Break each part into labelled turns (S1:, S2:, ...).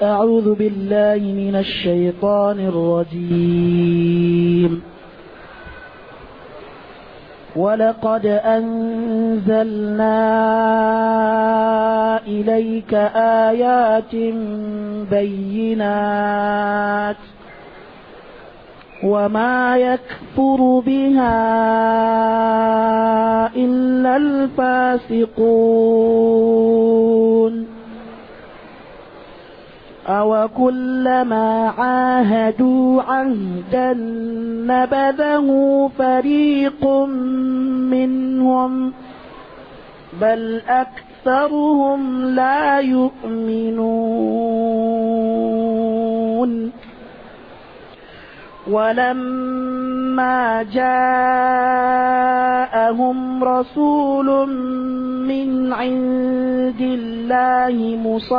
S1: أعوذ بالله من الشيطان الرجيم. ولقد أنزلنا إليك آيات بينات وما يكفر بها إلا الفاسقون. أوكلما عاهدوا عهدا نبذه فريق منهم بل أكثرهم لا يؤمنون. ولما جاءهم رسول من عند الله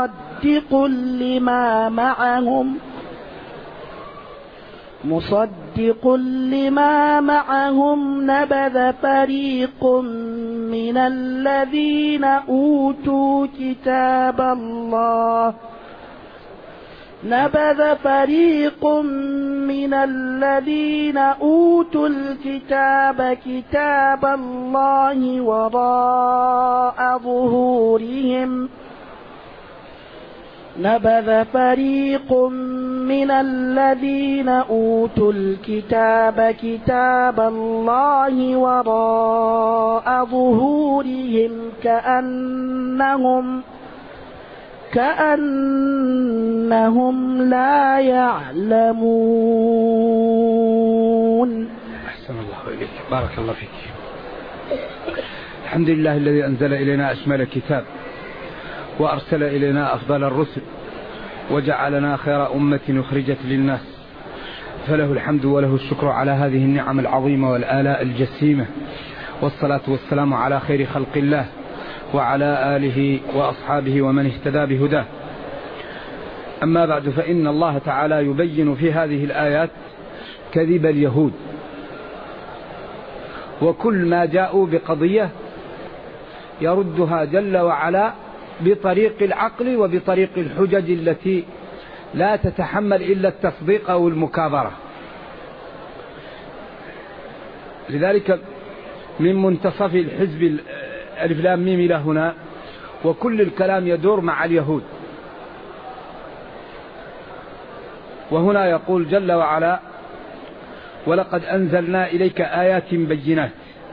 S1: مصدق لما معهم نبذ فريق من الذين أوتوا الكتاب كتاب الله وراء ظهورهم كأنهم لا يعلمون.
S2: أحسن الله إليك، بارك الله فيك. الحمد لله الذي أنزل إلينا أشمل الكتاب وأرسل إلينا أفضل الرسل وجعلنا خير أمة أخرجت للناس، فله الحمد وله الشكر على هذه النعم العظيمة والآلاء الجسيمة، والصلاة والسلام على خير خلق الله وعلى آله وأصحابه ومن اهتدى بهداه. أما بعد، فإن الله تعالى يبين في هذه الآيات كذب اليهود، وكل ما جاءوا بقضية يردها جل وعلا بطريق العقل وبطريق الحجج التي لا تتحمل إلا التصديق أو المكابرة. لذلك من منتصف الحزب ألف لام ميم إلى هنا وكل الكلام يدور مع اليهود. وهنا يقول جل وعلا: ولقد أنزلنا إليك آيات بينات.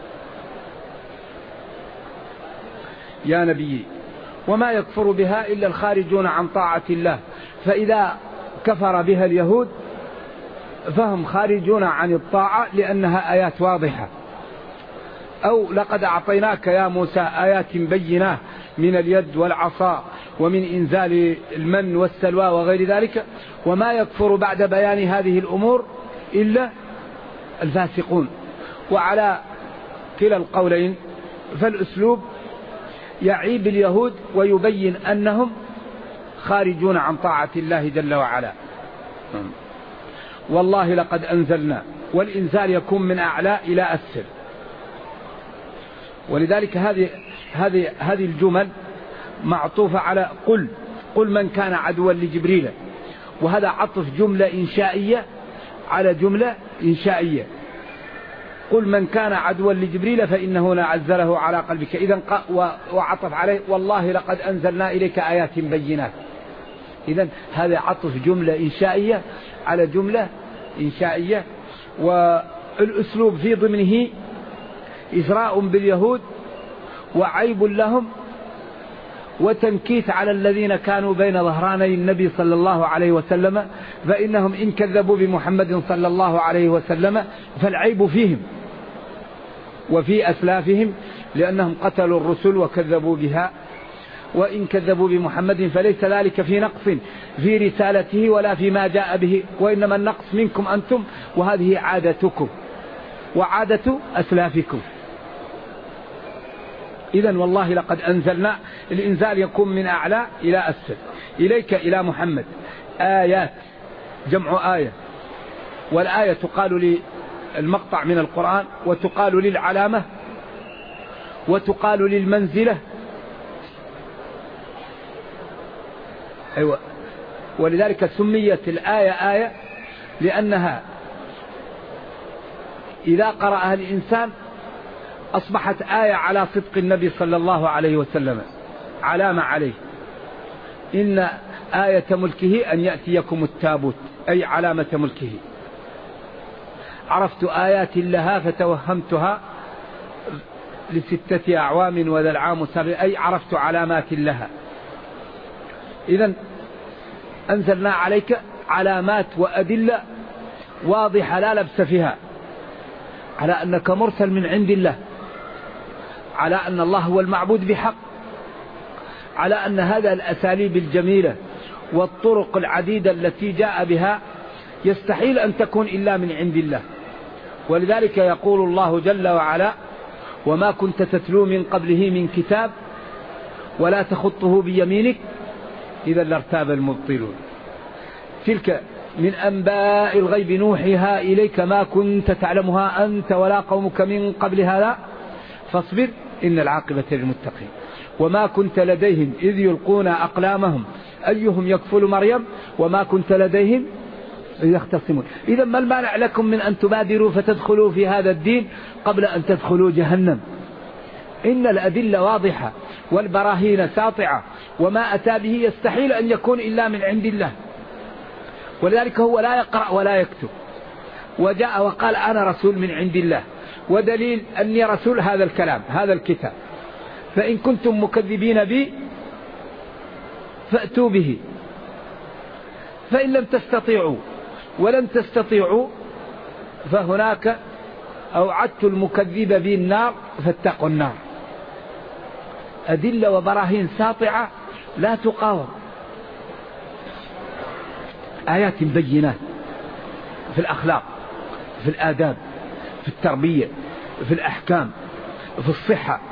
S2: يا نبي، وما يكفر بها إلا الخارجون عن طاعة الله، فإذا كفر بها اليهود فهم خارجون عن الطاعة لأنها آيات واضحة. أو لقد أعطيناك يا موسى آيات بينات من اليد والعصا ومن إنزال المن والسلوى وغير ذلك، وما يكفر بعد بيان هذه الأمور إلا الفاسقون. وعلى كلا القولين فالأسلوب يعيب اليهود ويبين أنهم خارجون عن طاعة الله جل وعلا. والله لقد أنزلنا، والإنزال يكون من أعلى إلى أسفل، ولذلك هذه الجمل معطوفة على قل من كان عدوا لجبريل، وهذا عطف جملة إنشائية على جملة إنشائية. قل من كان عدوا لجبريل فإنه نزله على قلبك، إذن وعطف عليه والله لقد أنزلنا إليك آيات بينات. إذن هذا عطف جملة إنشائية على جملة إنشائية، والأسلوب في ضمنه إسراء باليهود وعيب لهم وتنكيت على الذين كانوا بين ظهراني النبي صلى الله عليه وسلم، فإنهم إن كذبوا بمحمد صلى الله عليه وسلم فالعيب فيهم وفي أسلافهم، لأنهم قتلوا الرسل وكذبوا بها. وإن كذبوا بمحمد فليس ذلك في نقص في رسالته ولا فيما جاء به، وإنما النقص منكم أنتم، وهذه عادتكم وعادة أسلافكم. إذن والله لقد أنزلنا، الإنزال يكون من أعلى إلى أسفل. إليك إلى محمد آيات، جمع آية، والآية تقال للمقطع من القرآن، وتقال للعلامة، وتقال للمنزلة، أيوة، ولذلك سميت الآية آية لأنها إذا قرأها الإنسان أصبحت آية على صدق النبي صلى الله عليه وسلم، علامة عليه. إن آية ملكه أن يأتيكم التابوت، أي علامة ملكه. عرفت آيات لها فتوهمتها ل6 أعوام وذا العام 7، أي عرفت علامات لها. إذن أنزلنا عليك علامات وأدلة واضحة لا لبس فيها على أنك مرسل من عند الله، على أن الله هو المعبود بحق، على أن هذا الأساليب الجميلة والطرق العديدة التي جاء بها يستحيل أن تكون إلا من عند الله. ولذلك يقول الله جل وعلا: وما كنت تتلو من قبله من كتاب ولا تخطه بيمينك إذا لارتاب المبطلون. تلك من أنباء الغيب نوحيها إليك ما كنت تعلمها أنت ولا قومك من قبل هذا فاصبر إن العاقبة للمتقين. وما كنت لديهم إذ يلقون أقلامهم أيهم يكفل مريم وما كنت لديهم يختصمون. إذا ما المانع لكم من أن تبادروا فتدخلوا في هذا الدين قبل أن تدخلوا جهنم؟ إن الأدلة واضحة والبراهين ساطعة، وما أتى به يستحيل أن يكون إلا من عند الله. ولذلك هو لا يقرأ ولا يكتب، وجاء وقال أنا رسول من عند الله، ودليل أني رسول هذا الكلام هذا الكتاب، فإن كنتم مكذبين بي فأتوا به، فإن لم تستطيعوا ولن تستطيعوا فهناك أوعدت المكذب بي النار فاتقوا النار. أدلة وبراهين ساطعة لا تقاوم، آيات بينات في الأخلاق، في الآداب، في التربية، في الأحكام، في الصحة،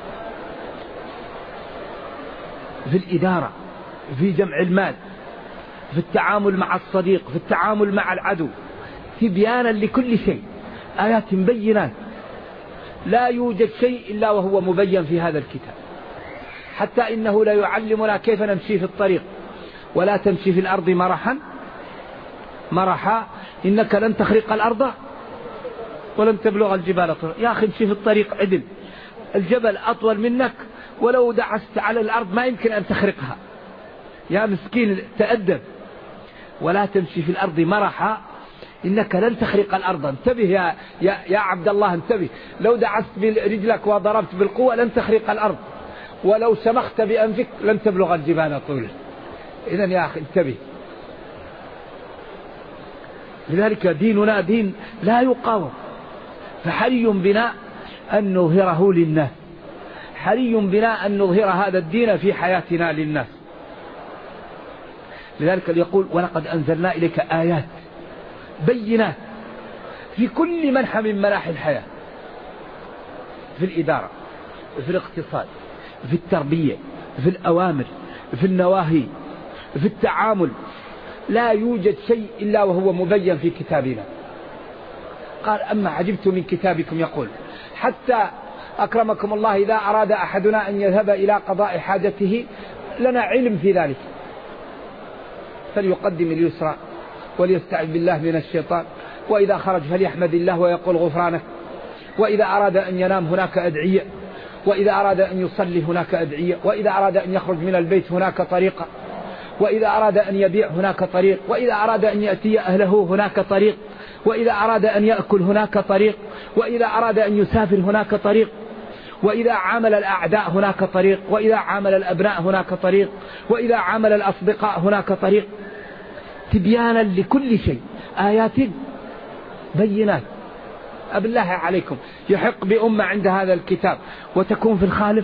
S2: في الإدارة، في جمع المال، في التعامل مع الصديق، في التعامل مع العدو، تبيانا لكل شيء، آيات بينات. لا يوجد شيء إلا وهو مبين في هذا الكتاب، حتى إنه لا يعلمنا كيف نمشي في الطريق. ولا تمشي في الأرض مرحا إنك لن تخرق الأرض ولن تبلغ الجبال طولا. يا أخي امشي في الطريق عدل، الجبل أطول منك ولو دعست على الأرض ما يمكن أن تخرقها. يا مسكين تأدب. ولا تمشي في الأرض مرحا إنك لن تخرق الأرض. انتبه يا عبد الله، انتبه. لو دعست برجلك وضربت بالقوة لن تخرق الأرض، ولو سمخت بأنفك لن تبلغ الجبال طولا. إذن يا أخي انتبه. لذلك ديننا دين لا يقاوم، فحري بنا أن نظهره للناس، حري بنا أن نظهر هذا الدين في حياتنا للناس. لذلك يقول: ولقد أنزلنا إليك آيات بينات في كل منحى من مناحي الحياة، في الإدارة، في الاقتصاد، في التربية، في الأوامر، في النواهي، في التعامل. لا يوجد شيء إلا وهو مبين في كتابنا. قال: أما عجبت من كتابكم، يقول حتى أكرمكم الله إذا أراد أحدنا أن يذهب إلى قضاء حاجته لنا علم في ذلك، فليقدم اليسرى وليستعذ بالله من الشيطان، وإذا خرج فليحمد الله ويقول غفرانك، وإذا أراد أن ينام هناك أدعية، وإذا أراد أن يصلي هناك أدعية، وإذا أراد أن يخرج من البيت هناك طريقة، وإذا أراد أن يبيع هناك طريق، وإذا أراد أن يأتي أهله هناك طريق، وإذا أراد أن يأكل هناك طريق، وإذا أراد أن يسافر هناك طريق، وإذا عامل الأعداء هناك طريق، وإذا عامل الأبناء هناك طريق، وإذا عامل الأصدقاء هناك طريق. تبيانا لكل شيء، آيات بينات. بالله عليكم، يحق بأمة عند هذا الكتاب وتكون في الخالف؟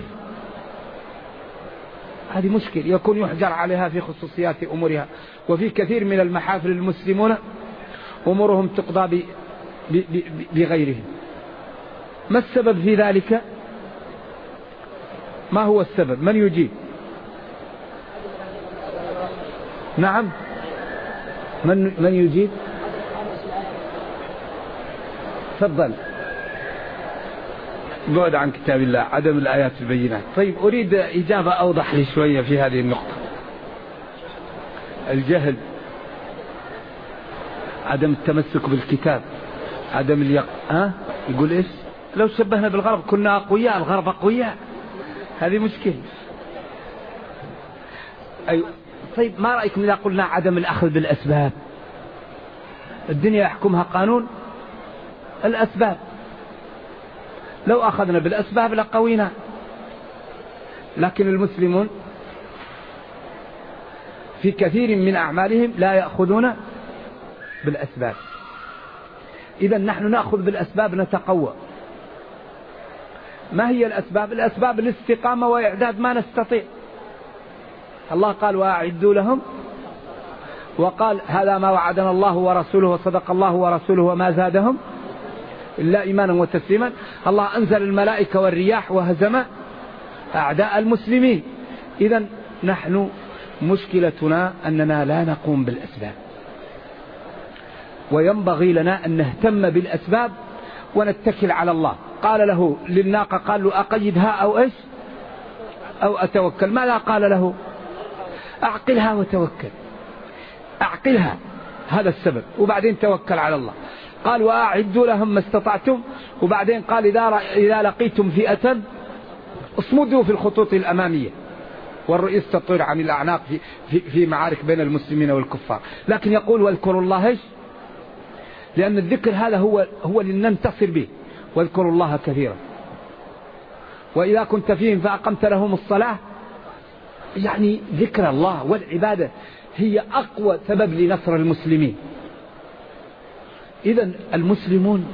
S2: هذه مشكلة، يكون يحجر عليها في خصوصيات أمورها. وفي كثير من المحافل المسلمون أمورهم تقضى بغيرهم. ما السبب في ذلك؟ ما هو السبب؟ من يجيب؟ نعم، من يجيب؟ تفضل. بعد عن كتاب الله، عدم الآيات البينات. طيب، أريد إجابة أوضح لي شوية في هذه النقطة. الجهل، عدم التمسك بالكتاب، عدم يقول إيش؟ لو شبهنا بالغرب كنا أقوياء، الغرب أقوياء، هذه مشكلة. أيوة. طيب ما رأيكم إذا قلنا عدم الأخذ بالأسباب؟ الدنيا يحكمها قانون الأسباب، لو أخذنا بالأسباب لقوينا. لكن المسلمون في كثير من أعمالهم لا يأخذون بالأسباب. إذا نحن نأخذ بالأسباب نتقوى. ما هي الأسباب؟ الأسباب الاستقامة وإعداد ما نستطيع. الله قال وأعدوا لهم، وقال هذا ما وعدنا الله ورسوله وصدق الله ورسوله وما زادهم إلا إيمانا وتسليما. الله أنزل الملائكة والرياح وهزم أعداء المسلمين. إذن نحن مشكلتنا أننا لا نقوم بالأسباب، وينبغي لنا أن نهتم بالأسباب ونتكل على الله. قال له للناقة، قال له أقيدها أو إيش أو أتوكل. ماذا قال له؟ أعقلها وتوكل، أعقلها، هذا السبب، وبعدين توكل على الله. قال وأعدوا لهم ما استطعتم، وبعدين قال إذا لقيتم فئة اصمدوا في الخطوط الأمامية، والرئيس تطير عن الأعناق في معارك بين المسلمين والكفار. لكن يقول واذكروا الله إيش؟ لأن الذكر هذا هو لننتصر به، واذكروا الله كثيرا. وإذا كنت فيهم فأقمت لهم الصلاة، يعني ذكر الله والعبادة هي أقوى سبب لنصر المسلمين. إذن المسلمون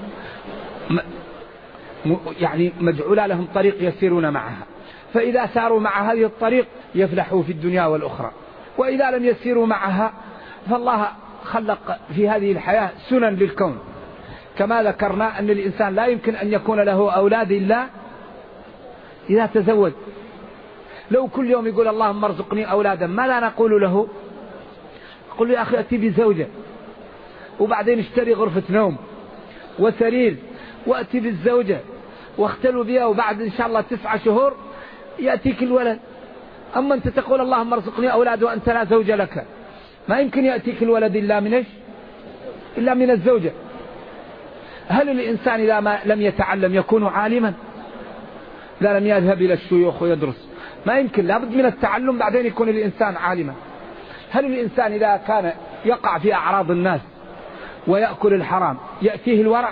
S2: يعني مجعول لهم طريق يسيرون معها، فإذا ساروا مع هذه الطريق يفلحوا في الدنيا والأخرى، وإذا لم يسيروا معها فالله خلق في هذه الحياة سنن للكون. كما ذكرنا أن الإنسان لا يمكن أن يكون له أولاد إلا إذا تزوج. لو كل يوم يقول اللهم ارزقني أولادا، ما لا نقول له؟ قل يا أخي أتي بزوجة، وبعدين اشتري غرفة نوم وسرير، وأتي بالزوجة واختلوا بها، وبعد إن شاء الله 9 شهور يأتيك الولد. أما أنت تقول اللهم ارزقني أولاد وأنت لا زوج لك، ما يمكن يأتيك الولد إلا من إيش؟ إلا من الزوجة. هل الإنسان إذا ما لم يتعلم يكون عالما؟ لا، لم يذهب إلى الشيوخ ويدرس، ما يمكن، لابد من التعلم بعدين يكون الإنسان عالما. هل الإنسان إذا كان يقع في أعراض الناس ويأكل الحرام يأتيه الورع؟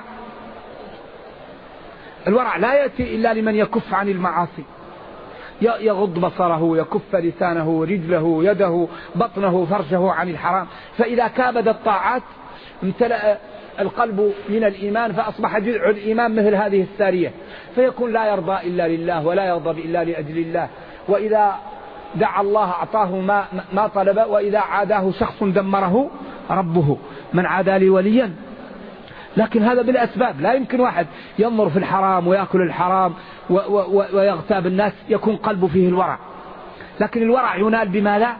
S2: الورع لا يأتي إلا لمن يكف عن المعاصي، يغض بصره، يكف لسانه، رجله، يده، بطنه، فرجه عن الحرام. فإذا كابد الطاعات امتلأ القلب من الإيمان، فأصبح جذع الإيمان مثل هذه السارية، فيكون لا يرضى إلا لله ولا يغضب إلا لأجل الله. وإذا دعا الله أعطاه ما طلب، وإذا عاداه شخص دمره ربه. من عادى لي وليا. لكن هذا بالأسباب. لا يمكن واحد ينظر في الحرام ويأكل الحرام ويغتاب الناس يكون قلبه فيه الورع. لكن الورع ينال بما لا؟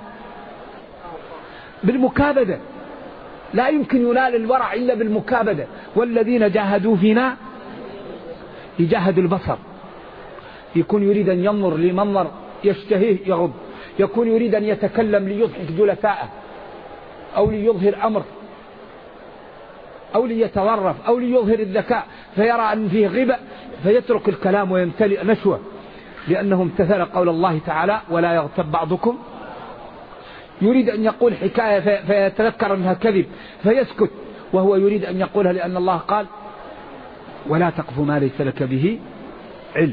S2: بالمكابدة. لا يمكن ينال الورع إلا بالمكابدة. والذين جاهدوا فينا يجاهد البصر، يكون يريد أن ينظر لمنظر يشتهيه يغض، يكون يريد أن يتكلم ليضحك جلساءه، أو ليظهر أمر، أو ليتورف، أو ليظهر الذكاء، فيرى أن فيه غيبة فيترك الكلام ويمتلئ نشوة، لأنه امتثل قول الله تعالى ولا يغتب بعضكم. يريد أن يقول حكاية فيتذكر أنها كذب فيسكت، وهو يريد أن يقولها لأن الله قال ولا تقف ما ليس لك به علم.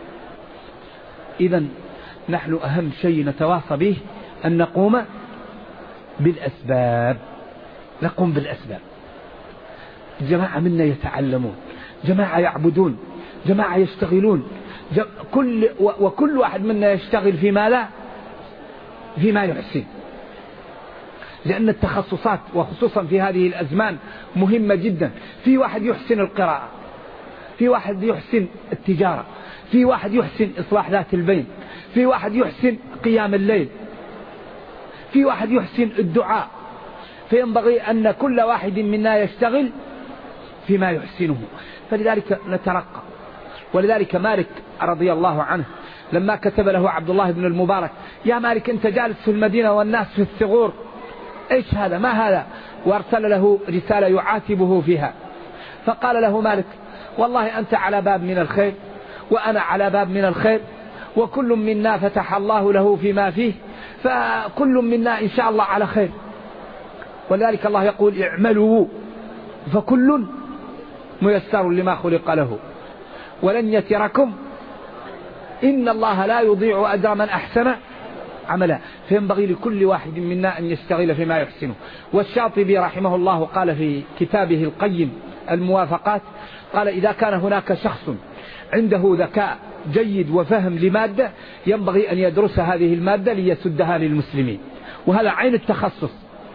S2: إذن نحن أهم شيء نتواصى به أن نقوم بالأسباب، نقوم بالأسباب. جماعة منا يتعلمون، جماعة يعبدون، جماعة يشتغلون، وكل واحد منا يشتغل فيما لا، فيما يحسن. لأن التخصصات وخصوصا في هذه الأزمان مهمة جدا. في واحد يحسن القراءة، في واحد يحسن التجارة، في واحد يحسن إصلاح ذات البين، في واحد يحسن قيام الليل، في واحد يحسن الدعاء. فينبغي أن كل واحد منا يشتغل فيما يحسنه، فلذلك نترقى. ولذلك مالك رضي الله عنه لما كتب له عبد الله بن المبارك: يا مالك أنت جالس في المدينة والناس في الثغور إيش هذا ما هذا؟ وارسل له رسالة يعاتبه فيها. فقال له مالك والله أنت على باب من الخير وأنا على باب من الخير، وكل منا فتح الله له فيما فيه، فكل منا إن شاء الله على خير. ولذلك الله يقول اعملوا فكل ميسر لما خلق له ولن يتركم إن الله لا يضيع أجر من أحسن عملا. فينبغي لكل واحد منا أن يشتغل فيما يحسنه. والشاطبي رحمه الله قال في كتابه القيم الموافقات، قال إذا كان هناك شخص عنده ذكاء جيد وفهم لمادة ينبغي أن يدرس هذه المادة ليسدها للمسلمين، وهذا عين التخصص.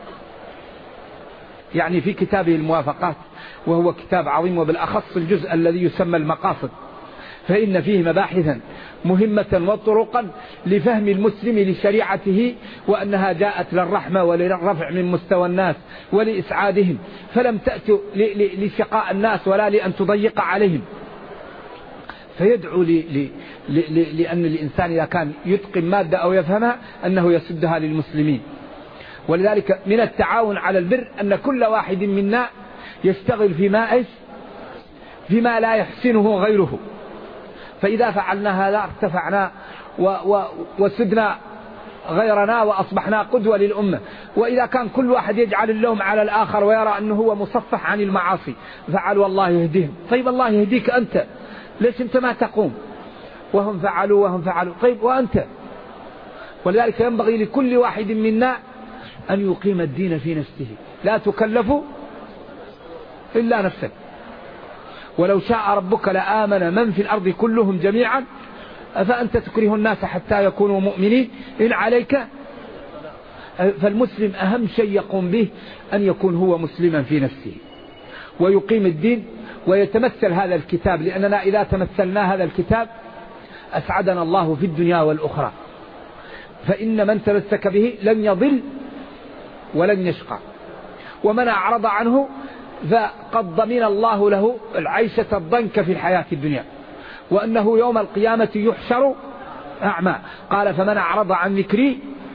S2: يعني في كتابه الموافقات، وهو كتاب عظيم، وبالأخص الجزء الذي يسمى المقاصد، فإن فيه مباحثا مهمة وطرقا لفهم المسلم لشريعته، وأنها جاءت للرحمة وللرفع من مستوى الناس ولإسعادهم، فلم تأتوا لشقاء الناس ولا لأن تضيق عليهم. فيدعو لأن الإنسان إذا كان يتقن مادة أو يفهمها أنه يسدها للمسلمين. ولذلك من التعاون على البر أن كل واحد منا يشتغل فيما لا يحسنه غيره، فإذا فعلنا هذا ارتفعنا وسدنا غيرنا وأصبحنا قدوة للأمة. وإذا كان كل واحد يجعل اللوم على الآخر ويرى أنه هو مصفح عن المعاصي فعل والله يهديهم، طيب الله يهديك أنت، ليش أنت ما تقوم؟ وهم فعلوا طيب وأنت. ولذلك ينبغي لكل واحد منا أن يقيم الدين في نفسه، لا تكلف إلا نفسك. ولو شاء ربك لآمن من في الأرض كلهم جميعا أفأنت تكره الناس حتى يكونوا مؤمنين إن عليك. فالمسلم أهم شيء يقوم به أن يكون هو مسلما في نفسه ويقيم الدين ويتمثل هذا الكتاب، لأننا إذا تمثلنا هذا الكتاب أسعدنا الله في الدنيا والأخرى. فإن من تمسك به لن يضل ولن يشقى، ومن أعرض عنه فقد ضمن الله له العيشة الضنك في الحياة الدنيا، وأنه يوم القيامة يحشر أعمى. قال فمن أعرض عن ذكري،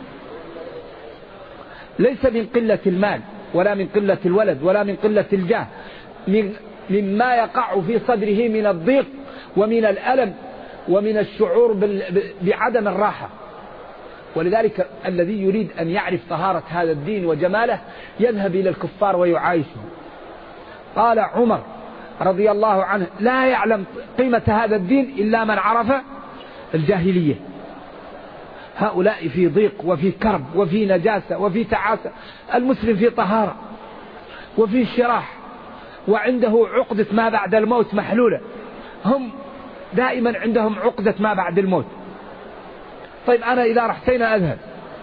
S2: ليس من قلة المال ولا من قلة الولد ولا من قلة الجاه، مما يقع في صدره من الضيق ومن الألم ومن الشعور بعدم الراحة. ولذلك الذي يريد أن يعرف طهارة هذا الدين وجماله يذهب إلى الكفار ويعايشه. قال عمر رضي الله عنه لا يعلم قيمة هذا الدين إلا من عرف الجاهلية. هؤلاء في ضيق وفي كرب وفي نجاسة وفي تعاسة، المسلم في طهارة وفي شراح وعنده عقدة ما بعد الموت محلولة. هم دائما عندهم عقدة ما بعد الموت. طيب أنا إذا رحتين أذهب،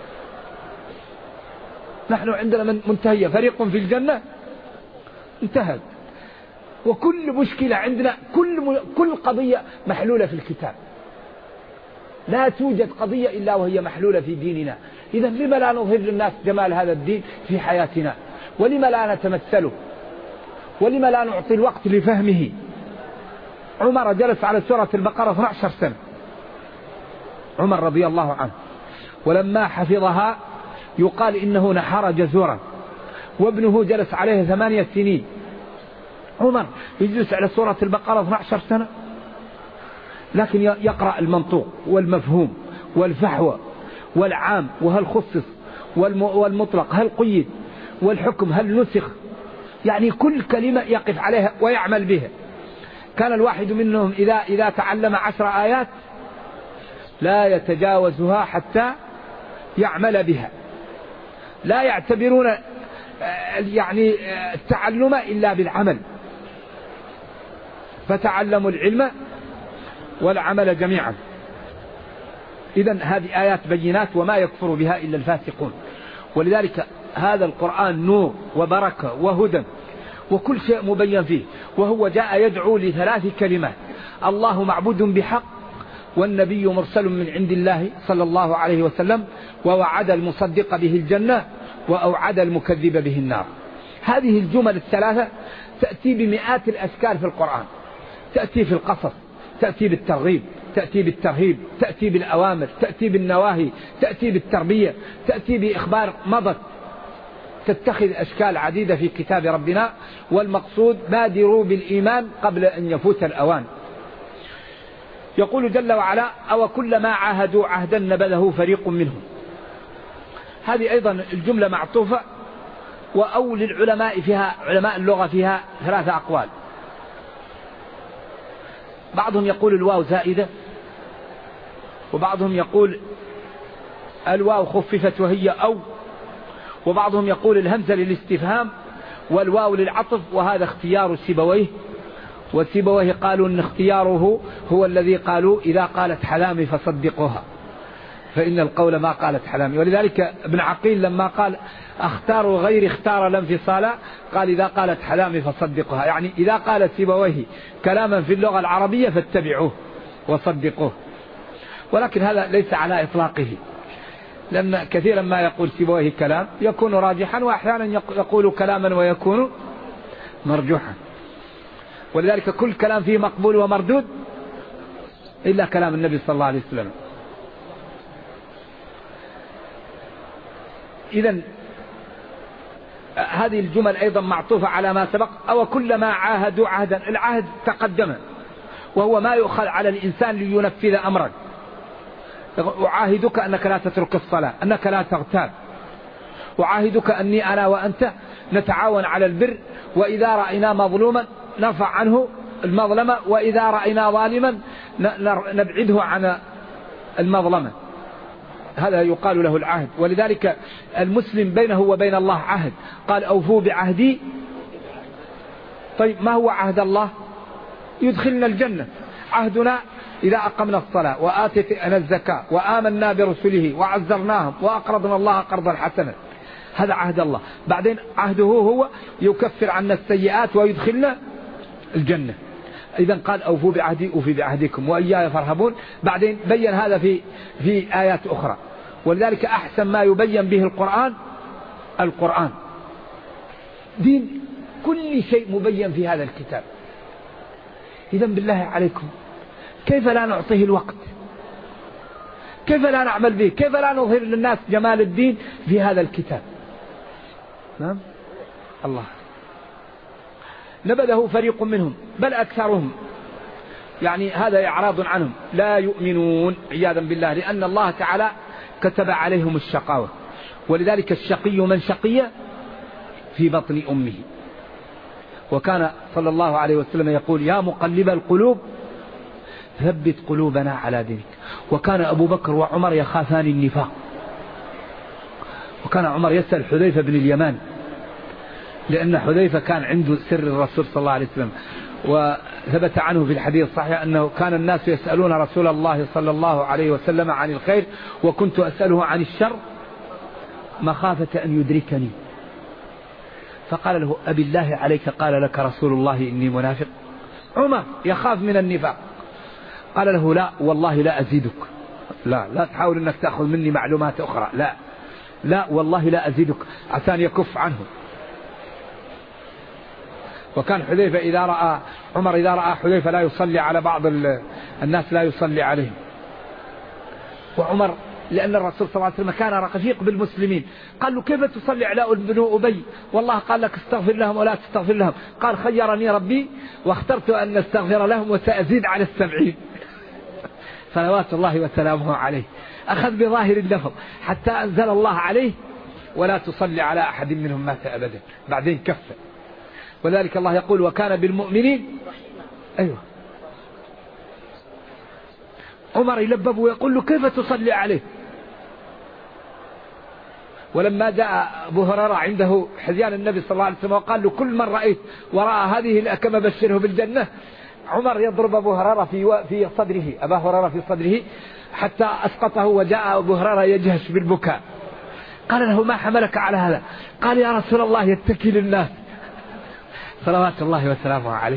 S2: نحن عندنا منتهية، فريق في الجنة انتهت، وكل مشكلة عندنا كل قضية محلولة في الكتاب. لا توجد قضية إلا وهي محلولة في ديننا. إذا لما لا نظهر للناس جمال هذا الدين في حياتنا؟ ولما لا نتمثله؟ ولما لا نعطي الوقت لفهمه؟ عمر جلس على سورة البقرة 12 سنة، عمر رضي الله عنه، ولما حفظها يقال إنه نحر جزورا، وابنه جلس عليه 8 سنين. عمر يجلس على سورة البقرة 12 سنة، لكن يقرأ المنطوق والمفهوم والفحوى والعام وهل خصص والمطلق هل قيد والحكم هل نسخ، يعني كل كلمة يقف عليها ويعمل بها. كان الواحد منهم إذا تعلم 10 آيات لا يتجاوزها حتى يعمل بها، لا يعتبرون يعني التعلم إلا بالعمل، فتعلموا العلم والعمل جميعا. إذن هذه آيات بينات وما يكفر بها إلا الفاسقون. ولذلك هذا القرآن نور وبركة وهدى وكل شيء مبين فيه، وهو جاء يدعو ل3 كلمات: الله معبود بحق، والنبي مرسل من عند الله صلى الله عليه وسلم، ووعد المصدق به الجنة، وأوعد المكذب به النار. هذه الجمل ال3 تأتي بمئات الأشكال في القرآن، تأتي في القصص، تأتي بالترغيب، تأتي بالترهيب، تأتي بالأوامر، تأتي بالنواهي، تأتي بالتربية، تأتي بإخبار مضت. تتخذ أشكال عديدة في كتاب ربنا، والمقصود بادروا بالإيمان قبل أن يفوت الأوان. يقول جل وعلا: أو كلما عاهدوا عهدا نبذه فريق منهم. هذه أيضا الجملة معطوفة، وأو للعلماء فيها، علماء اللغة فيها 3 أقوال. بعضهم يقول الواو زائدة، وبعضهم يقول الواو خففت وهي أو، وبعضهم يقول الهمزة للاستفهام والواو للعطف، وهذا اختيار سيبويه. وسيبويه قالوا ان اختياره هو الذي قالوا: إذا قالت حلامي فصدقوها فإن القول ما قالت حلامي. ولذلك ابن عقيل لما قال اختار غير اختار الانفصال، قال: إذا قالت حلامي فصدقوها، يعني إذا قالت سيبويه كلاما في اللغة العربية فاتبعوه وصدقوه. ولكن هذا ليس على إطلاقه، لأن كثيرا ما يقول سيبويه كلام يكون راجحا، وأحيانا يقول كلاما ويكون مرجوحا. ولذلك كل كلام فيه مقبول ومردود إلا كلام النبي صلى الله عليه وسلم. إذن هذه الجمل أيضا معطوفة على ما سبق. أو كلما عاهدوا عهدا، العهد تقدم، وهو ما يؤخذ على الإنسان لينفذ أمرا. أعاهدك أنك لا تترك الصلاة، أنك لا تغتاب، أعاهدك أني أنا وأنت نتعاون على البر، وإذا رأينا مظلوما نرفع عنه المظلمة، وإذا رأينا ظالما نبعده عن المظلمة. هذا يقال له العهد. ولذلك المسلم بينه وبين الله عهد، قال: أوفوا بعهدي. طيب ما هو عهد الله؟ يدخلنا الجنة. عهدنا إذا أقمنا الصلاة وآتينا الزكاة وآمنا برسله وعزرناهم وأقرضنا الله قرضا حسنا، هذا عهد الله. بعدين عهده هو يكفر عنا السيئات ويدخلنا الجنة. إذن قال: أوفوا بعهدي أوفي بعهدكم وإياي فارهبون. بعدين بين هذا في آيات أخرى. ولذلك أحسن ما يبين به القرآن دين، كل شيء مبين في هذا الكتاب. إذن بالله عليكم كيف لا نعطيه الوقت؟ كيف لا نعمل به؟ كيف لا نظهر للناس جمال الدين في هذا الكتاب؟ نعم الله. نبذه فريق منهم بل أكثرهم، يعني هذا إعراض عنهم، لا يؤمنون عياذا بالله، لأن الله تعالى كتب عليهم الشقاوة. ولذلك الشقي من شقي في بطن أمه. وكان صلى الله عليه وسلم يقول: يا مقلب القلوب ثبت قلوبنا على دينك. وكان أبو بكر وعمر يخافان النفاق، وكان عمر يسأل حذيفة بن اليمان، لأن حذيفة كان عنده سر الرسول صلى الله عليه وسلم. وثبت عنه في الحديث الصحيح أنه كان الناس يسألون رسول الله صلى الله عليه وسلم عن الخير، وكنت أسأله عن الشر مخافة أن يدركني. فقال له: أبي الله عليك قال لك رسول الله إني منافق؟ عمر يخاف من النفاق. قال له: لا والله لا أزيدك، لا تحاول أنك تأخذ مني معلومات أخرى، لا والله لا أزيدك، عشان يكف عنه. وكان حذيفة عمر إذا رأى حذيفة لا يصلي على بعض الناس لا يصلي عليهم. وعمر لأن الرسول صلى الله عليه وسلم كان رفيق بالمسلمين، قال له: كيف تصلي على بنو أبي؟ والله قال لك استغفر لهم ولا تستغفر لهم. قال: خيرني ربي واخترت أن استغفر لهم وسأزيد على 70. صلوات الله وسلامه عليه. أخذ بظاهر اللفظ حتى أنزل الله عليه: ولا تصلي على أحد منهم مات أبدا. بعدين كفى. وذلك الله يقول: وكان بالمؤمنين. أيوة. عمر يلبب ويقول له: كيف تصلي عليه؟ ولما جاء أبو هريرة عنده حزيان النبي صلى الله عليه وسلم وقال له: كل من رأيت وراء هذه الأكمة بشره بالجنة، عمر يضرب أبو هريرة في صدره، أبا هريرة في صدره، حتى أسقطه، وجاء أبو هريرة يجهش بالبكاء. قال له: ما حملك على هذا؟ قال: يا رسول الله يتكي للناس. صلوات الله وسلامه عليه.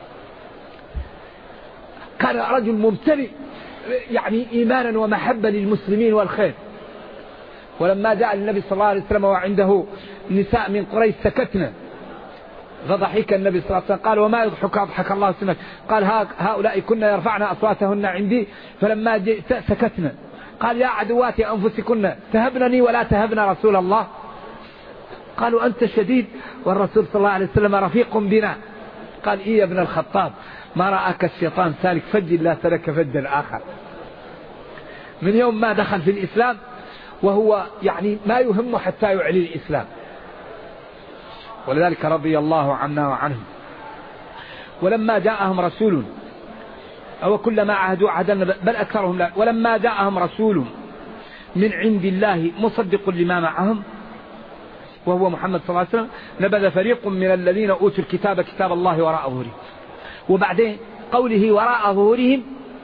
S2: كان رجل ممتلئ يعني إيمانا ومحبة للمسلمين والخير. ولما جاء النبي صلى الله عليه وسلم وعنده نساء من قريش سكتنا، فضحك النبي صلى الله عليه وسلم. قال: وما يضحك؟ أضحك الله سمك. قال: هؤلاء كنا يرفعن أصواتهن عندي فلما جئت سكتنا. قال: يا عدوات أنفسكن تهبنني ولا تهبن رسول الله. قالوا أنت شديد والرسول صلى الله عليه وسلم رفيق بنا. قال إيه يا ابن الخطاب، ما رأك الشيطان سالك فج لا سلك فج الآخر. من يوم ما دخل في الإسلام وهو يعني ما يهمه حتى يعلي الإسلام، ولذلك رضي الله عنا وعنهم. ولما جاءهم رسول أو كلما عهدوا عهدا بل أكثرهم لا، ولما جاءهم رسول من عند الله مصدق لما معهم وهو محمد صلى الله عليه وسلم نبذ فريق من الذين أوتوا الكتاب كتاب الله وراء ظهورهم. وبعدين قوله وراء ظهورهم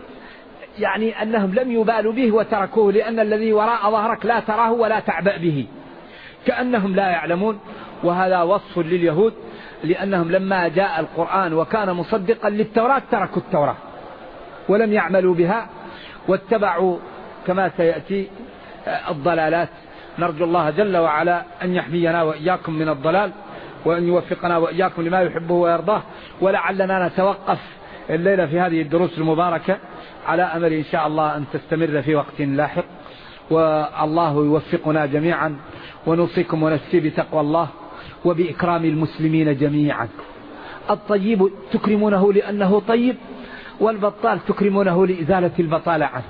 S2: يعني أنهم لم يبالوا به وتركوه، لأن الذي وراء ظهرك لا تراه ولا تعبأ به، كأنهم لا يعلمون. وهذا وصف لليهود، لأنهم لما جاء القرآن وكان مصدقا للتوراة تركوا التوراة ولم يعملوا بها واتبعوا كما سيأتي الضلالات. نرجو الله جل وعلا أن يحمينا وإياكم من الضلال، وأن يوفقنا وإياكم لما يحبه ويرضاه. ولعلنا نتوقف الليلة في هذه الدروس المباركة على أمل إن شاء الله أن تستمر في وقت لاحق، والله يوفقنا جميعا. ونوصيكم ونفسي بتقوى الله وبإكرام المسلمين جميعا. الطيب تكرمونه لأنه طيب، والبطال تكرمونه لإزالة البطالة عنه.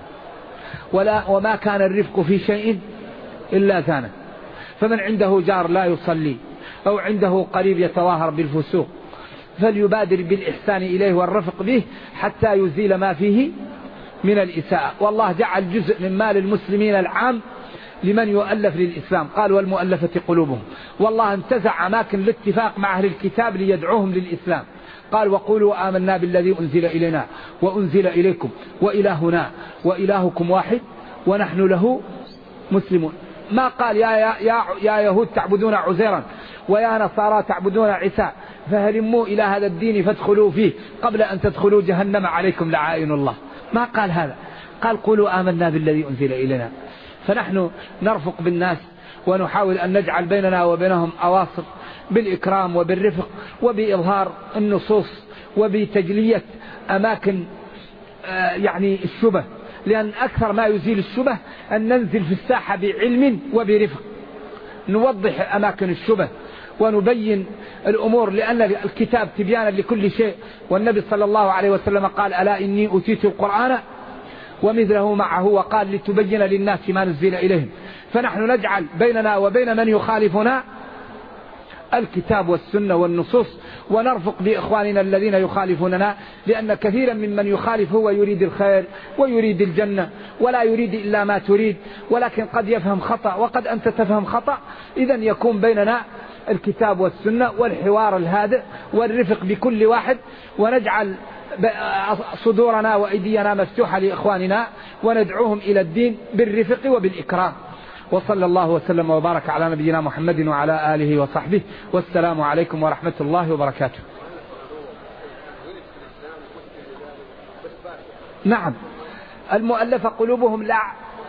S2: وما كان الرفق في شيء إلا زانه. فمن عنده جار لا يصلي أو عنده قريب يتظاهر بالفسوق فليبادر بالإحسان إليه والرفق به حتى يزيل ما فيه من الإساءة. والله جعل جزء من مال المسلمين العام لمن يؤلف للإسلام، قال والمؤلفة قلوبهم. والله انتزع أماكن الاتفاق مع أهل الكتاب ليدعوهم للإسلام، قال وقولوا آمنا بالذي أنزل إلينا وأنزل إليكم وإلهنا وإلهكم واحد ونحن له مسلمون. ما قال يا يهود تعبدون عزيرا ويا نصارى تعبدون عيسى فهلموا إلى هذا الدين فادخلوا فيه قبل أن تدخلوا جهنم عليكم لعائن الله. ما قال هذا، قال قولوا آمنا بالذي أنزل إلينا. فنحن نرفق بالناس ونحاول أن نجعل بيننا وبينهم أواصر بالإكرام وبالرفق وبإظهار النصوص وبتجلية أماكن يعني الشبه، لأن أكثر ما يزيل الشبه أن ننزل في الساحة بعلم وبرفق، نوضح أماكن الشبه ونبين الأمور، لأن الكتاب تبيانا لكل شيء. والنبي صلى الله عليه وسلم قال ألا إني أوتيت القرآن ومثله معه، وقال لتبين للناس ما نزل إليهم. فنحن نجعل بيننا وبين من يخالفنا الكتاب والسنة والنصوص، ونرفق بإخواننا الذين يخالفوننا، لأن كثيرا ممن يخالف هو يريد الخير ويريد الجنة ولا يريد إلا ما تريد، ولكن قد يفهم خطأ وقد أنت تفهم خطأ. إذن يكون بيننا الكتاب والسنة والحوار الهادئ والرفق بكل واحد، ونجعل صدورنا وأيدينا مفتوحة لإخواننا وندعوهم إلى الدين بالرفق وبالإكرام. وصلى الله وسلم وبارك على نبينا محمد وعلى آله وصحبه، والسلام عليكم ورحمة الله وبركاته. نعم، المؤلفة قلوبهم لا،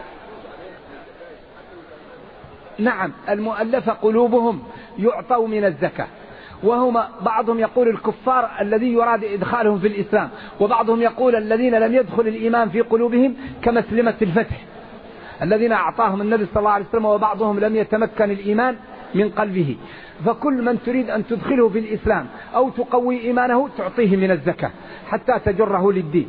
S2: نعم المؤلفة قلوبهم يعطوا من الزكاة، وهم بعضهم يقول الكفار الذي يراد إدخالهم في الإسلام، وبعضهم يقول الذين لم يدخل الإيمان في قلوبهم كمسلمة الفتح الذين أعطاهم النبي صلى الله عليه وسلم، وبعضهم لم يتمكن الإيمان من قلبه. فكل من تريد أن تدخله في الإسلام أو تقوي إيمانه تعطيه من الزكاة حتى تجره للدين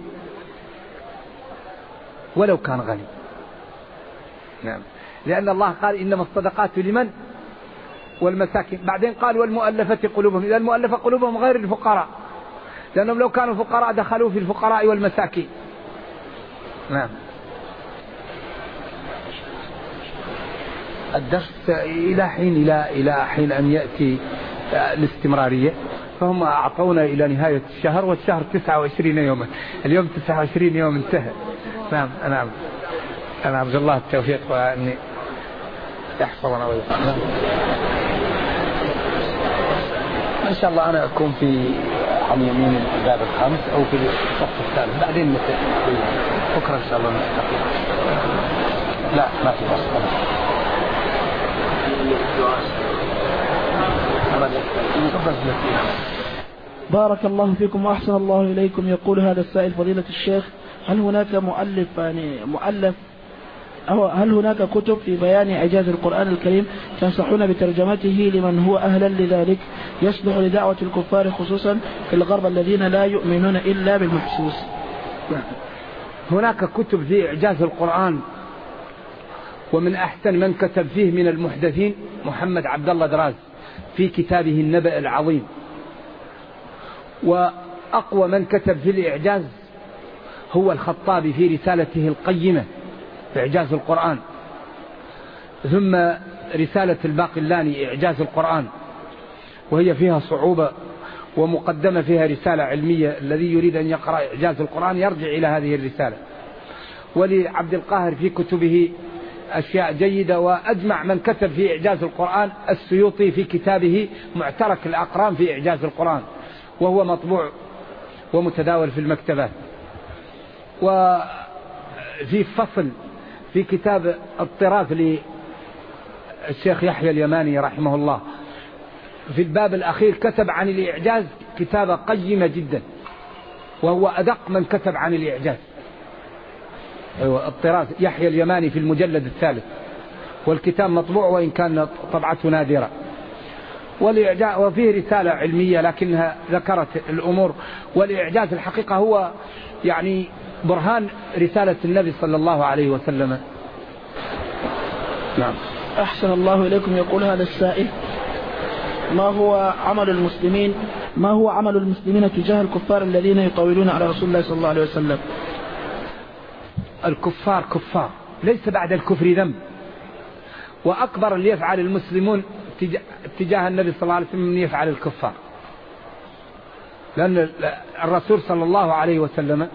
S2: ولو كان غني. نعم، لأن الله قال إنما الصدقات لمن والمساكين، بعدين قال والمؤلفة قلوبهم. إذا المؤلفة قلوبهم غير الفقراء، لأنهم لو كانوا فقراء دخلوا في الفقراء والمساكين. نعم. الدرس إلى حين أن يأتي الاستمرارية، فهم أعطونا إلى نهاية الشهر، والشهر 29 يوما، اليوم 29 يوم انتهى. نعم. أنا عبد الله التوفيق، وأني يحفظنا ويحفظنا. إن شاء الله أنا أكون في عن يمين الباب الخامس أو في الصف الثالث، بعدين بكرة إن شاء الله نستقبل. لا ما في بس.
S1: بارك الله فيكم وأحسن الله إليكم. يقول هذا السائل فضيلة الشيخ، هل هناك مؤلف هل هناك كتب في بيان إعجاز القرآن الكريم تنصحون بترجمته لمن هو أهلا لذلك يصلح لدعوة الكفار خصوصا في الغرب الذين لا يؤمنون إلا بالمحسوس؟
S2: هناك كتب في إعجاز القرآن، ومن أحسن من كتب فيه من المحدثين محمد عبد الله دراز في كتابه النبأ العظيم، وأقوى من كتب في الإعجاز هو الخطابي في رسالته القيمة في إعجاز القرآن، ثم رسالة الباقلاني إعجاز القرآن وهي فيها صعوبة، ومقدمة فيها رسالة علمية. الذي يريد أن يقرأ إعجاز القرآن يرجع إلى هذه الرسالة. ولعبد القاهر في كتبه أشياء جيدة، وأجمع من كتب في إعجاز القرآن السيوطي في كتابه معترك الأقران في إعجاز القرآن، وهو مطبوع ومتداول في المكتبات. وفي فصل في كتاب الطراز للشيخ يحيى اليماني رحمه الله في الباب الأخير كتب عن الإعجاز كتابة قيمة جدا، وهو أدق من كتب عن الإعجاز. الطراز يحيى اليماني في المجلد الثالث، والكتاب مطبوع وإن كان طبعته نادرة. وفيه رسالة علمية لكنها ذكرت الأمور. والإعجاز الحقيقة هو يعني برهان رسالة النبي صلى الله عليه وسلم. نعم.
S1: أحسن الله إليكم. يقول هذا السائل: ما هو عمل المسلمين تجاه الكفار الذين يطاولون على رسول الله صلى الله عليه وسلم؟
S2: الكفار كفار، ليس بعد الكفر ذنب. وأكبر اللي يفعل المسلمون تجاه النبي صلى الله عليه وسلم من يفعل الكفار، لأن الرسول صلى الله عليه وسلم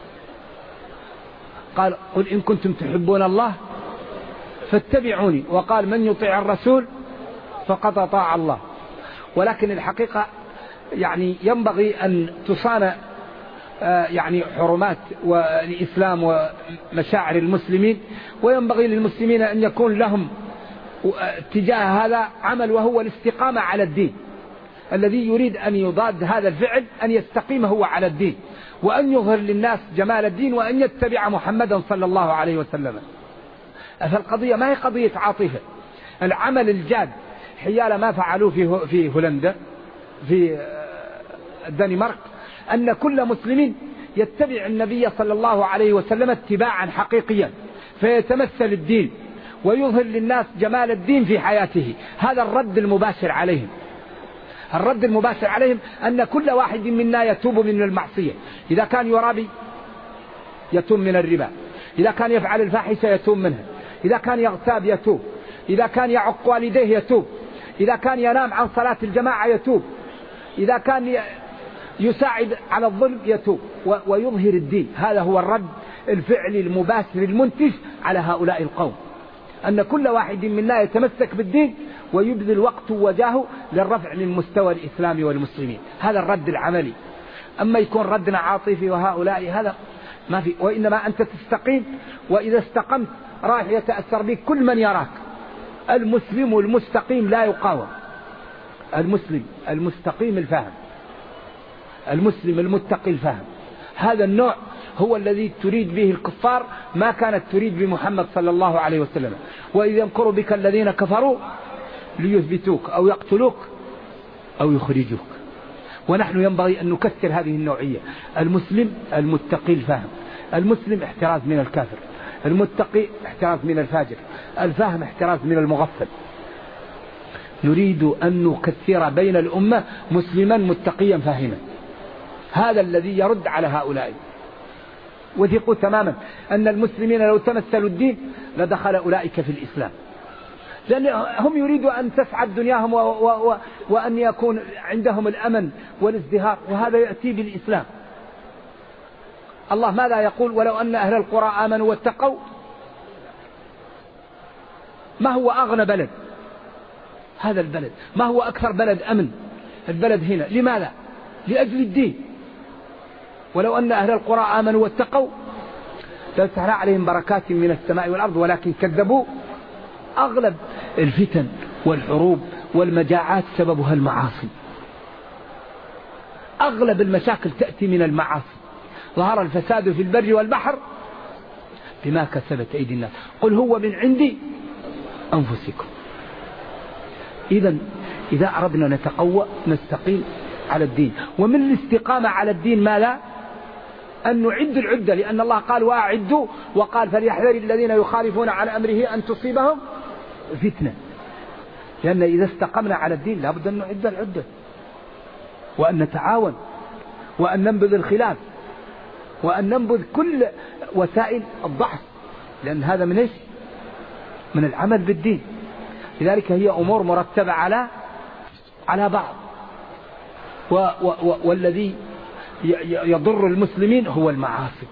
S2: قال: قل إن كنتم تحبون الله فاتبعوني، وقال: من يطيع الرسول فقد أطاع الله. ولكن الحقيقة يعني ينبغي أن تصان يعني حرمات والإسلام ومشاعر المسلمين، وينبغي للمسلمين أن يكون لهم تجاه هذا عمل، وهو الاستقامة على الدين. الذي يريد أن يضاد هذا الفعل أن يستقيم هو على الدين، وأن يظهر للناس جمال الدين، وأن يتبع محمدا صلى الله عليه وسلم. فالقضية ما هي قضية عاطفة. العمل الجاد حيال ما فعلوا في هولندا في الدنمارك أن كل مسلم يتبع النبي صلى الله عليه وسلم اتباعا حقيقيا، فيتمثل الدين ويظهر للناس جمال الدين في حياته. هذا الرد المباشر عليهم. الرد المباشر عليهم أن كل واحد منا يتوب من المعصية. إذا كان يرابي يتوب من الربا، إذا كان يفعل الفاحشة يتوب منها، إذا كان يغتاب يتوب، إذا كان يعق والديه يتوب، إذا كان ينام عن صلاة الجماعة يتوب، إذا كان يساعد على الظلم يتوب، ويظهر الدين. هذا هو الرد الفعلي المباشر المنتج على هؤلاء القوم، أن كل واحد منا يتمسك بالدين ويبذل وقته وجاهه للرفع من مستوى الإسلام والمسلمين. هذا الرد العملي. أما يكون ردنا عاطفي وهؤلاء هذا ما في. وإنما أنت تستقيم، وإذا استقمت راح يتأثر بك كل من يراك. المسلم المستقيم لا يقاوم. المسلم المستقيم الفهم، المسلم المتقي الفهم. هذا النوع هو الذي تريد به الكفار ما كانت تريد بمحمد صلى الله عليه وسلم. وإذ يمكر بك الذين كفروا ليثبتوك أو يقتلوك أو يخرجوك. ونحن ينبغي أن نكثر هذه النوعية. المسلم المتقي الفهم، المسلم احتراز من الكافر، المتقي احتراز من الفاجر، الفاهم احتراز من المغفل. نريد أن نكثر بين الأمة مسلما متقيا فاهما. هذا الذي يرد على هؤلاء. وثقوا تماما أن المسلمين لو تمثلوا الدين لدخل أولئك في الإسلام، لأن هم يريدوا أن تسعد دنياهم وأن يكون عندهم الأمن والازدهار، وهذا يأتي بالإسلام. الله ماذا يقول؟ ولو أن أهل القرى آمنوا واتقوا. ما هو أغنى بلد؟ هذا البلد. ما هو أكثر بلد أمن؟ البلد هنا. لماذا؟ لأجل الدين. ولو أن أهل القرى آمنوا واتقوا لفتحنا عليهم بركات من السماء والأرض، ولكن كذبوا. أغلب الفتن والحروب والمجاعات سببها المعاصي. أغلب المشاكل تأتي من المعاصي. ظهر الفساد في البر والبحر بما كسبت أيدي الناس، قل هو من عندي أنفسكم. إذا أردنا نتقوى نستقيم على الدين. ومن الاستقامة على الدين ما لا أن نعد العدة، لأن الله قال وأعدوا، وقال فليحذر الذين يخالفون عن أمره أن تصيبهم فتنة. لأن إذا استقمنا على الدين لابد أن نعد العدة، وأن نتعاون، وأن ننبذ الخلاف، وأن ننبذ كل وسائل الضعف، لأن هذا من إيش؟ من العمل بالدين. لذلك هي أمور مرتبة على بعض. والذي يضر المسلمين هو المعاصي.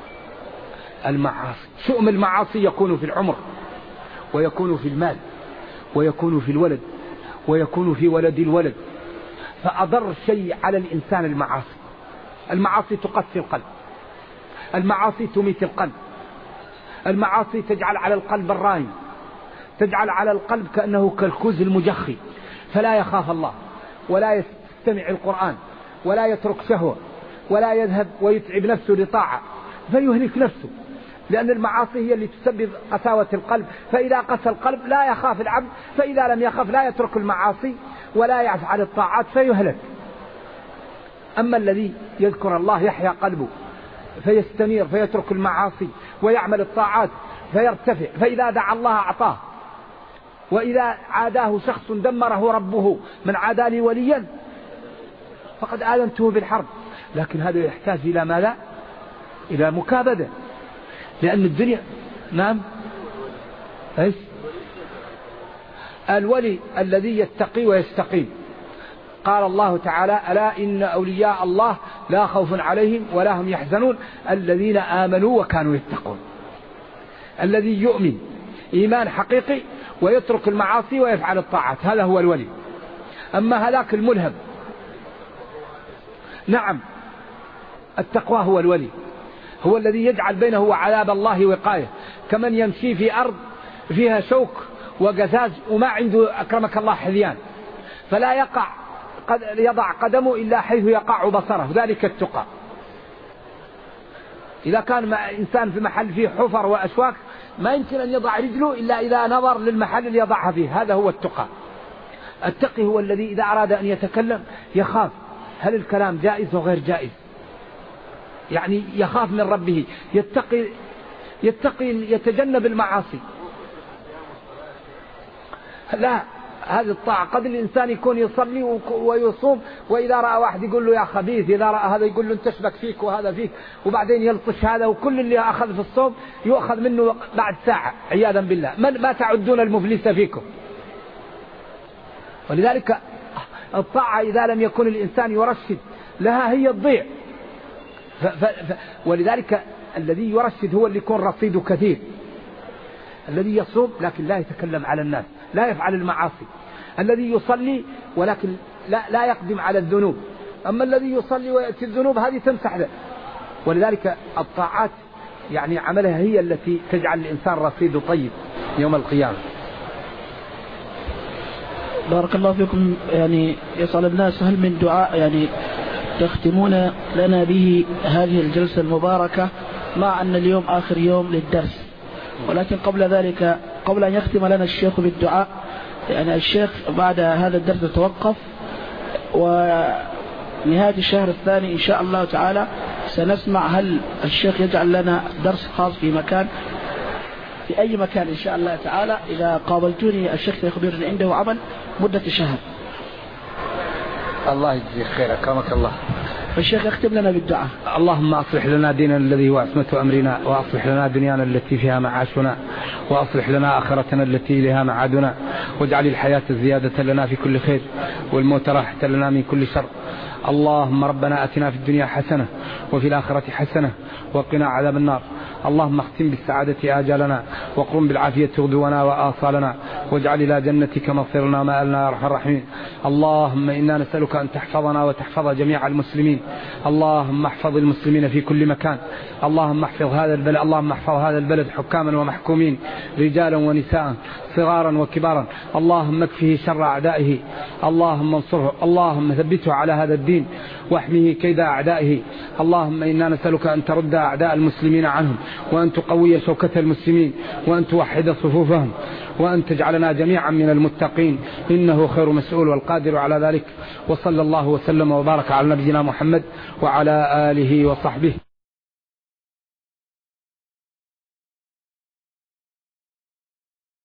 S2: شؤم المعاصي يكون في العمر، ويكون في المال، ويكون في الولد، ويكون في ولد الولد. فأضر شيء على الإنسان المعاصي تقسي القلب، المعاصي تميت القلب، المعاصي تجعل على القلب الراين، تجعل على القلب كأنه كالكوز المجخي، فلا يخاف الله، ولا يستمع القرآن، ولا يترك شهوة، ولا يذهب ويتعب نفسه لطاعة، فيهلك نفسه. لأن المعاصي هي اللي تسبب قساوة القلب. فإذا قسى القلب لا يخاف العبد، فإذا لم يخاف لا يترك المعاصي ولا يفعل الطاعات فيهلك. أما الذي يذكر الله يحيا قلبه فيستنير، فيترك المعاصي ويعمل الطاعات فيرتفع، فإذا دعا الله أعطاه، وإذا عاداه شخص دمره ربه، من عادى لي وليا فقد آذنته بالحرب. لكن هذا يحتاج إلى ماذا؟ إلى مكابدة، لأن الدنيا نعم إيش؟ الولي الذي يتقي ويستقيم. قال الله تعالى ألا إن أولياء الله لا خوف عليهم ولا هم يحزنون الذين آمنوا وكانوا يتقون. الذي يؤمن إيمان حقيقي ويترك المعاصي ويفعل الطاعات، هذا هو الولي. أما هلاك الملهم، نعم التقوى هو الولي، هو الذي يجعل بينه وعذاب الله وقاية، كمن يمشي في أرض فيها شوك وقزاز وما عنده أكرمك الله حذيان، فلا يضع قدمه إلا حيث يقع بصره، ذلك التقى. إذا كان إنسان في محل فيه حفر وأشواك ما يمكن أن يضع رجله إلا إذا نظر للمحل اللي يضعها فيه، هذا هو التقى. التقي هو الذي إذا أراد أن يتكلم يخاف هل الكلام جائز وغير جائز، يعني يخاف من ربه، يتقي يتجنب المعاصي. لا، هذه الطاعة. قد الإنسان يكون يصلي ويصوم، وإذا رأى واحد يقول له يا خبيث، إذا رأى هذا يقول له انت اشبك فيك وهذا فيك، وبعدين يلطش هذا، وكل اللي أخذ في الصوم يؤخذ منه بعد ساعة عياذا بالله. ما تعدون المفلس فيكم. ولذلك الطاعة إذا لم يكن الإنسان يرشد لها هي تضيع. ولذلك الذي يرشد هو اللي يكون رصيده كثير، الذي يصوم لكن لا يتكلم على الناس، لا يفعل المعاصي، الذي يصلي ولكن لا يقدم على الذنوب. أما الذي يصلي ويأتي الذنوب هذه تمسح له. ولذلك الطاعات يعني عملها هي التي تجعل الإنسان رصيده طيب يوم القيامة.
S1: بارك الله فيكم. يعني يسأل الناس هل من دعاء يعني تختمون لنا به هذه الجلسة المباركة، مع أن اليوم آخر يوم للدرس، ولكن قبل ذلك قبل أن يختم لنا الشيخ بالدعاء، يعني الشيخ بعد هذا الدرس يتوقف، ونهاية الشهر الثاني إن شاء الله تعالى سنسمع هل الشيخ يجعل لنا درس خاص في أي مكان إن شاء الله تعالى. إذا قابلتوني الشيخ سيخبرني عنده عمل مدة شهر.
S2: الله يجزيك خير، أكرمك الله.
S1: فالشيخ يختم لنا بالدعاء.
S2: اللهم أصلح لنا ديننا الذي هو عصمة أمرنا، وأصلح لنا دنيانا التي فيها معاشنا، وأصلح لنا آخرتنا التي إليها معادنا، واجعل الحياة زيادة لنا في كل خير، والموت راحة لنا من كل شر. اللهم ربنا أتنا في الدنيا حسنة وفي الآخرة حسنة وقنا عذاب النار. اللهم اختم بالسعادة آجالنا، وقرم بالعافية غدونا وآصالنا، واجعل إلى جنتك مصيرنا مآلنا يا أرحم الراحمين. اللهم إنا نسألك أن تحفظنا وتحفظ جميع المسلمين. اللهم احفظ المسلمين في كل مكان. اللهم احفظ هذا البلد حكاما ومحكومين، رجالا ونساء، صغارا وكبارا. اللهم اكفه شر أعدائه، اللهم انصره، اللهم ثبته على هذا الدين واحميه كيد أعدائه. اللهم إنا نسألك أن ترد أعداء المسلمين عنهم، وأن تقوي شوكة المسلمين، وأن توحد صفوفهم، وأن تجعلنا جميعا من المتقين، إنه خير مسؤول والقادر على ذلك. وصلى الله وسلم وبارك على نبينا محمد وعلى آله وصحبه.